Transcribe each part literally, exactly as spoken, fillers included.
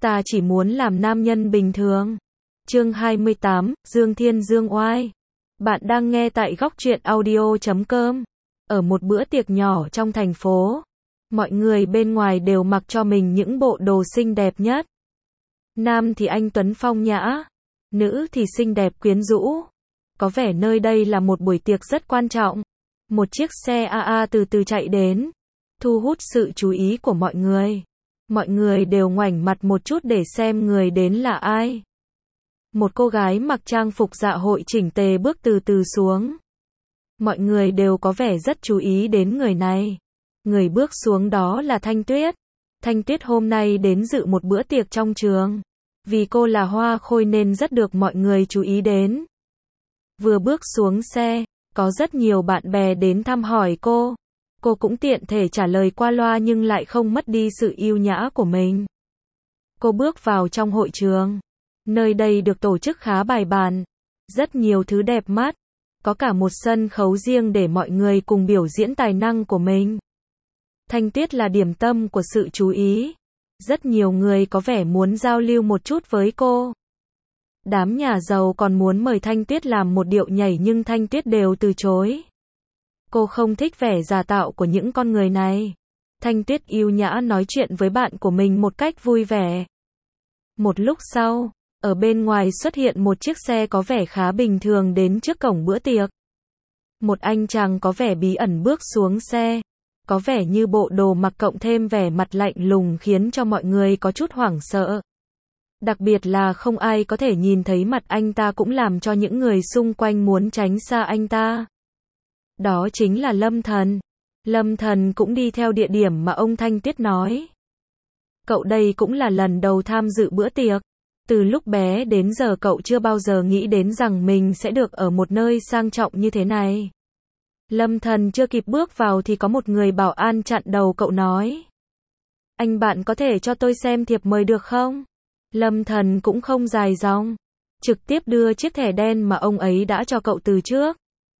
Ta chỉ muốn làm nam nhân bình thường. Chương hai mươi tám, Dương Thiên Dương Oai. Bạn đang nghe tại góc truyện audio chấm com. Ở một bữa tiệc nhỏ trong thành phố, mọi người bên ngoài đều mặc cho mình những bộ đồ xinh đẹp nhất. Nam thì anh tuấn phong nhã, nữ thì xinh đẹp quyến rũ. Có vẻ nơi đây là một buổi tiệc rất quan trọng. Một chiếc xe a a từ từ chạy đến, thu hút sự chú ý của mọi người. Mọi người đều ngoảnh mặt một chút để xem người đến là ai. Một cô gái mặc trang phục dạ hội chỉnh tề bước từ từ xuống. Mọi người đều có vẻ rất chú ý đến người này. Người bước xuống đó là Thanh Tuyết. Thanh Tuyết hôm nay đến dự một bữa tiệc trong trường. Vì cô là hoa khôi nên rất được mọi người chú ý đến. Vừa bước xuống xe, có rất nhiều bạn bè đến thăm hỏi cô. Cô cũng tiện thể trả lời qua loa nhưng lại không mất đi sự yêu nhã của mình. Cô bước vào trong hội trường. Nơi đây được tổ chức khá bài bản. Rất nhiều thứ đẹp mắt. Có cả một sân khấu riêng để mọi người cùng biểu diễn tài năng của mình. Thanh Tuyết là điểm tâm của sự chú ý. Rất nhiều người có vẻ muốn giao lưu một chút với cô. Đám nhà giàu còn muốn mời Thanh Tuyết làm một điệu nhảy nhưng Thanh Tuyết đều từ chối. Cô không thích vẻ giả tạo của những con người này. Thanh Tuyết yêu nhã nói chuyện với bạn của mình một cách vui vẻ. Một lúc sau, ở bên ngoài xuất hiện một chiếc xe có vẻ khá bình thường đến trước cổng bữa tiệc. Một anh chàng có vẻ bí ẩn bước xuống xe. Có vẻ như bộ đồ mặc cộng thêm vẻ mặt lạnh lùng khiến cho mọi người có chút hoảng sợ. Đặc biệt là không ai có thể nhìn thấy mặt anh ta cũng làm cho những người xung quanh muốn tránh xa anh ta. Đó chính là Lâm Thần. Lâm Thần cũng đi theo địa điểm mà ông Thanh Tuyết nói. Cậu đây cũng là lần đầu tham dự bữa tiệc. Từ lúc bé đến giờ cậu chưa bao giờ nghĩ đến rằng mình sẽ được ở một nơi sang trọng như thế này. Lâm Thần chưa kịp bước vào thì có một người bảo an chặn đầu cậu nói. Anh bạn có thể cho tôi xem thiệp mời được không? Lâm Thần cũng không dài dòng. Trực tiếp đưa chiếc thẻ đen mà ông ấy đã cho cậu từ trước.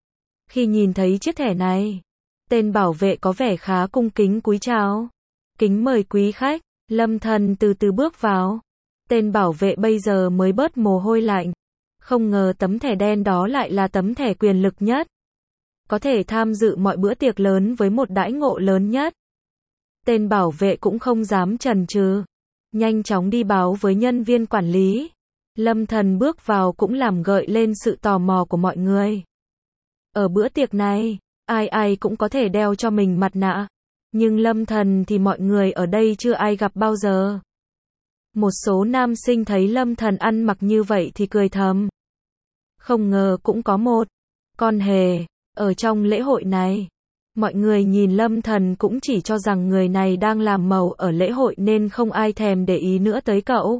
Khi nhìn thấy chiếc thẻ này, tên bảo vệ có vẻ khá cung kính cúi chào. Kính mời quý khách. Lâm Thần từ từ bước vào. Tên bảo vệ bây giờ mới bớt mồ hôi lạnh. Không ngờ tấm thẻ đen đó lại là tấm thẻ quyền lực nhất. Có thể tham dự mọi bữa tiệc lớn với một đãi ngộ lớn nhất. Tên bảo vệ cũng không dám chần chừ. Nhanh chóng đi báo với nhân viên quản lý. Lâm Thần bước vào cũng làm gợi lên sự tò mò của mọi người. Ở bữa tiệc này, ai ai cũng có thể đeo cho mình mặt nạ. Nhưng Lâm Thần thì mọi người ở đây chưa ai gặp bao giờ. Một số nam sinh thấy Lâm Thần ăn mặc như vậy thì cười thầm. Không ngờ cũng có một con hề ở trong lễ hội này. Mọi người nhìn Lâm Thần cũng chỉ cho rằng người này đang làm màu ở lễ hội nên không ai thèm để ý nữa tới cậu.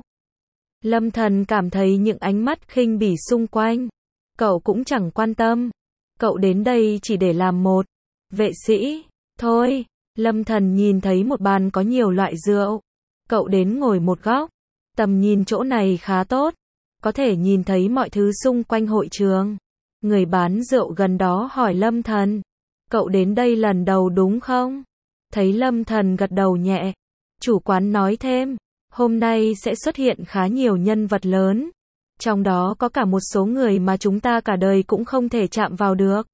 Lâm Thần cảm thấy những ánh mắt khinh bỉ xung quanh. Cậu cũng chẳng quan tâm. Cậu đến đây chỉ để làm một vệ sĩ thôi. Lâm Thần nhìn thấy một bàn có nhiều loại rượu. Cậu đến ngồi một góc. Tầm nhìn chỗ này khá tốt. Có thể nhìn thấy mọi thứ xung quanh hội trường. Người bán rượu gần đó hỏi Lâm Thần. Cậu đến đây lần đầu đúng không? Thấy Lâm Thần gật đầu nhẹ. Chủ quán nói thêm. Hôm nay sẽ xuất hiện khá nhiều nhân vật lớn. Trong đó có cả một số người mà chúng ta cả đời cũng không thể chạm vào được.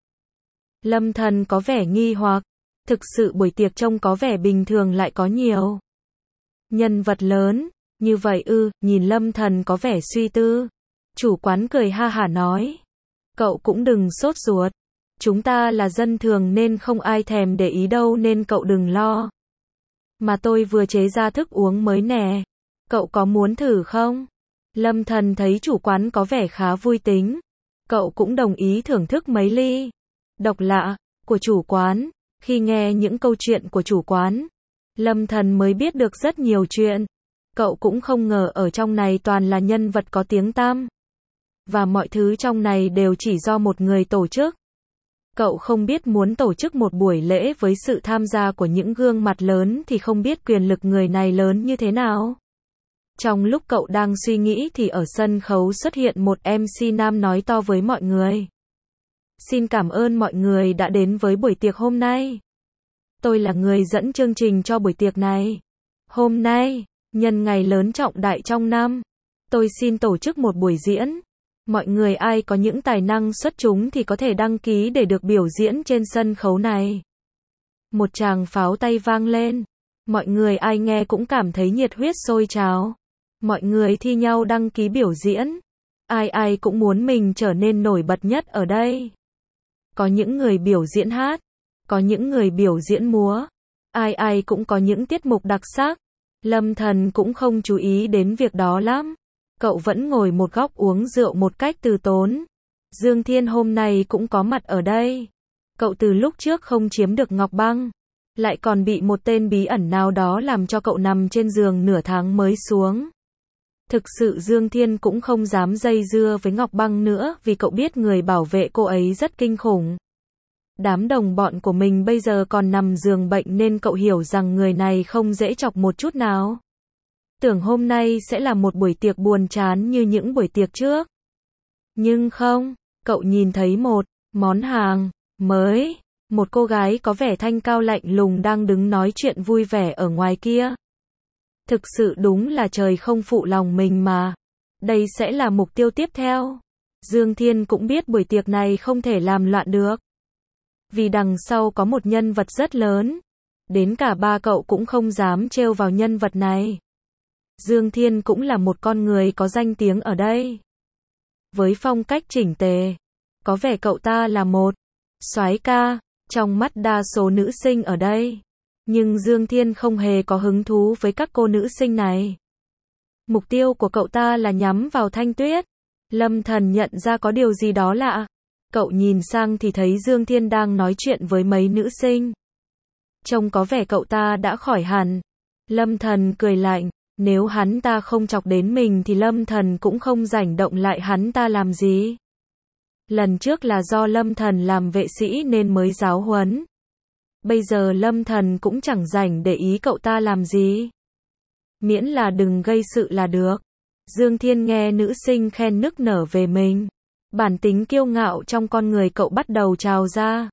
Lâm Thần có vẻ nghi hoặc. Thực sự buổi tiệc trông có vẻ bình thường lại có nhiều nhân vật lớn. Như vậy ư, nhìn Lâm Thần có vẻ suy tư. Chủ quán cười ha hả nói. Cậu cũng đừng sốt ruột. Chúng ta là dân thường nên không ai thèm để ý đâu nên cậu đừng lo. Mà tôi vừa chế ra thức uống mới nè. Cậu có muốn thử không? Lâm Thần thấy chủ quán có vẻ khá vui tính. Cậu cũng đồng ý thưởng thức mấy ly độc lạ của chủ quán. Khi nghe những câu chuyện của chủ quán, Lâm Thần mới biết được rất nhiều chuyện. Cậu cũng không ngờ ở trong này toàn là nhân vật có tiếng tăm. Và mọi thứ trong này đều chỉ do một người tổ chức. Cậu không biết muốn tổ chức một buổi lễ với sự tham gia của những gương mặt lớn thì không biết quyền lực người này lớn như thế nào. Trong lúc cậu đang suy nghĩ thì ở sân khấu xuất hiện một em xê nam nói to với mọi người. Xin cảm ơn mọi người đã đến với buổi tiệc hôm nay. Tôi là người dẫn chương trình cho buổi tiệc này. Hôm nay, Nhân ngày lớn trọng đại trong năm, tôi xin tổ chức một buổi diễn. Mọi người ai có những tài năng xuất chúng thì có thể đăng ký để được biểu diễn trên sân khấu này. Một tràng pháo tay vang lên. Mọi người ai nghe cũng cảm thấy nhiệt huyết sôi trào. Mọi người thi nhau đăng ký biểu diễn. Ai ai cũng muốn mình trở nên nổi bật nhất ở đây. Có những người biểu diễn hát, có những người biểu diễn múa. Ai ai cũng có những tiết mục đặc sắc. Lâm Thần cũng không chú ý đến việc đó lắm. Cậu vẫn ngồi một góc uống rượu một cách từ tốn. Dương Thiên hôm nay cũng có mặt ở đây. Cậu từ lúc trước không chiếm được Ngọc Băng, lại còn bị một tên bí ẩn nào đó làm cho cậu nằm trên giường nửa tháng mới xuống. Thực sự Dương Thiên cũng không dám dây dưa với Ngọc Băng nữa vì cậu biết người bảo vệ cô ấy rất kinh khủng. Đám đồng bọn của mình bây giờ còn nằm giường bệnh nên cậu hiểu rằng người này không dễ chọc một chút nào. Tưởng hôm nay sẽ là một buổi tiệc buồn chán như những buổi tiệc trước. Nhưng không, cậu nhìn thấy một món hàng mới, một cô gái có vẻ thanh cao lạnh lùng đang đứng nói chuyện vui vẻ ở ngoài kia. Thực sự đúng là trời không phụ lòng mình mà. Đây sẽ là mục tiêu tiếp theo. Dương Thiên cũng biết buổi tiệc này không thể làm loạn được. Vì đằng sau có một nhân vật rất lớn. Đến cả ba cậu cũng không dám trêu vào nhân vật này. Dương Thiên cũng là một con người có danh tiếng ở đây. Với phong cách chỉnh tề, có vẻ cậu ta là một soái ca trong mắt đa số nữ sinh ở đây. Nhưng Dương Thiên không hề có hứng thú với các cô nữ sinh này. Mục tiêu của cậu ta là nhắm vào Thanh Tuyết. Lâm Thần nhận ra có điều gì đó lạ. Cậu nhìn sang thì thấy Dương Thiên đang nói chuyện với mấy nữ sinh. Trông có vẻ cậu ta đã khỏi hẳn. Lâm Thần cười lạnh. Nếu hắn ta không chọc đến mình thì Lâm Thần cũng không rảnh động lại hắn ta làm gì. Lần trước là do Lâm Thần làm vệ sĩ nên mới giáo huấn. Bây giờ Lâm Thần cũng chẳng rảnh để ý cậu ta làm gì. Miễn là đừng gây sự là được. Dương Thiên nghe nữ sinh khen nức nở về mình. Bản tính kiêu ngạo trong con người cậu bắt đầu trào ra.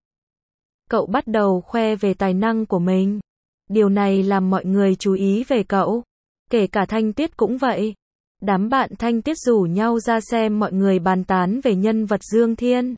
Cậu bắt đầu khoe về tài năng của mình. Điều này làm mọi người chú ý về cậu. Kể cả Thanh Tuyết cũng vậy. Đám bạn Thanh Tuyết rủ nhau ra xem mọi người bàn tán về nhân vật Dương Thiên.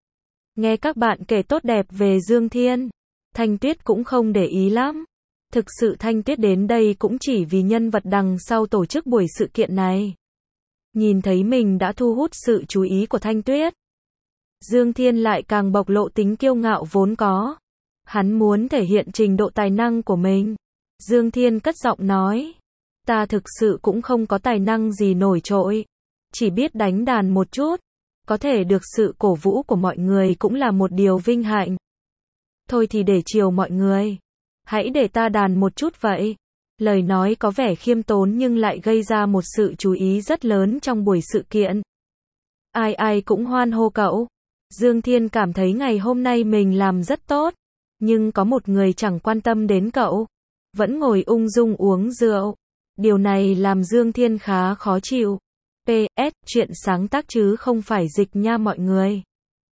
Nghe các bạn kể tốt đẹp về Dương Thiên, Thanh Tuyết cũng không để ý lắm. Thực sự Thanh Tuyết đến đây cũng chỉ vì nhân vật đằng sau tổ chức buổi sự kiện này. Nhìn thấy mình đã thu hút sự chú ý của Thanh Tuyết, Dương Thiên lại càng bộc lộ tính kiêu ngạo vốn có. Hắn muốn thể hiện trình độ tài năng của mình. Dương Thiên cất giọng nói. Ta thực sự cũng không có tài năng gì nổi trội. Chỉ biết đánh đàn một chút. Có thể được sự cổ vũ của mọi người cũng là một điều vinh hạnh. Thôi thì để chiều mọi người. Hãy để ta đàn một chút vậy. Lời nói có vẻ khiêm tốn nhưng lại gây ra một sự chú ý rất lớn trong buổi sự kiện. Ai ai cũng hoan hô cậu. Dương Thiên cảm thấy ngày hôm nay mình làm rất tốt. Nhưng có một người chẳng quan tâm đến cậu. Vẫn ngồi ung dung uống rượu. Điều này làm Dương Thiên khá khó chịu. pê ét Chuyện sáng tác chứ không phải dịch nha mọi người.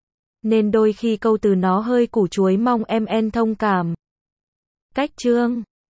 Nên đôi khi câu từ nó hơi củ chuối mong em en thông cảm. Cách chương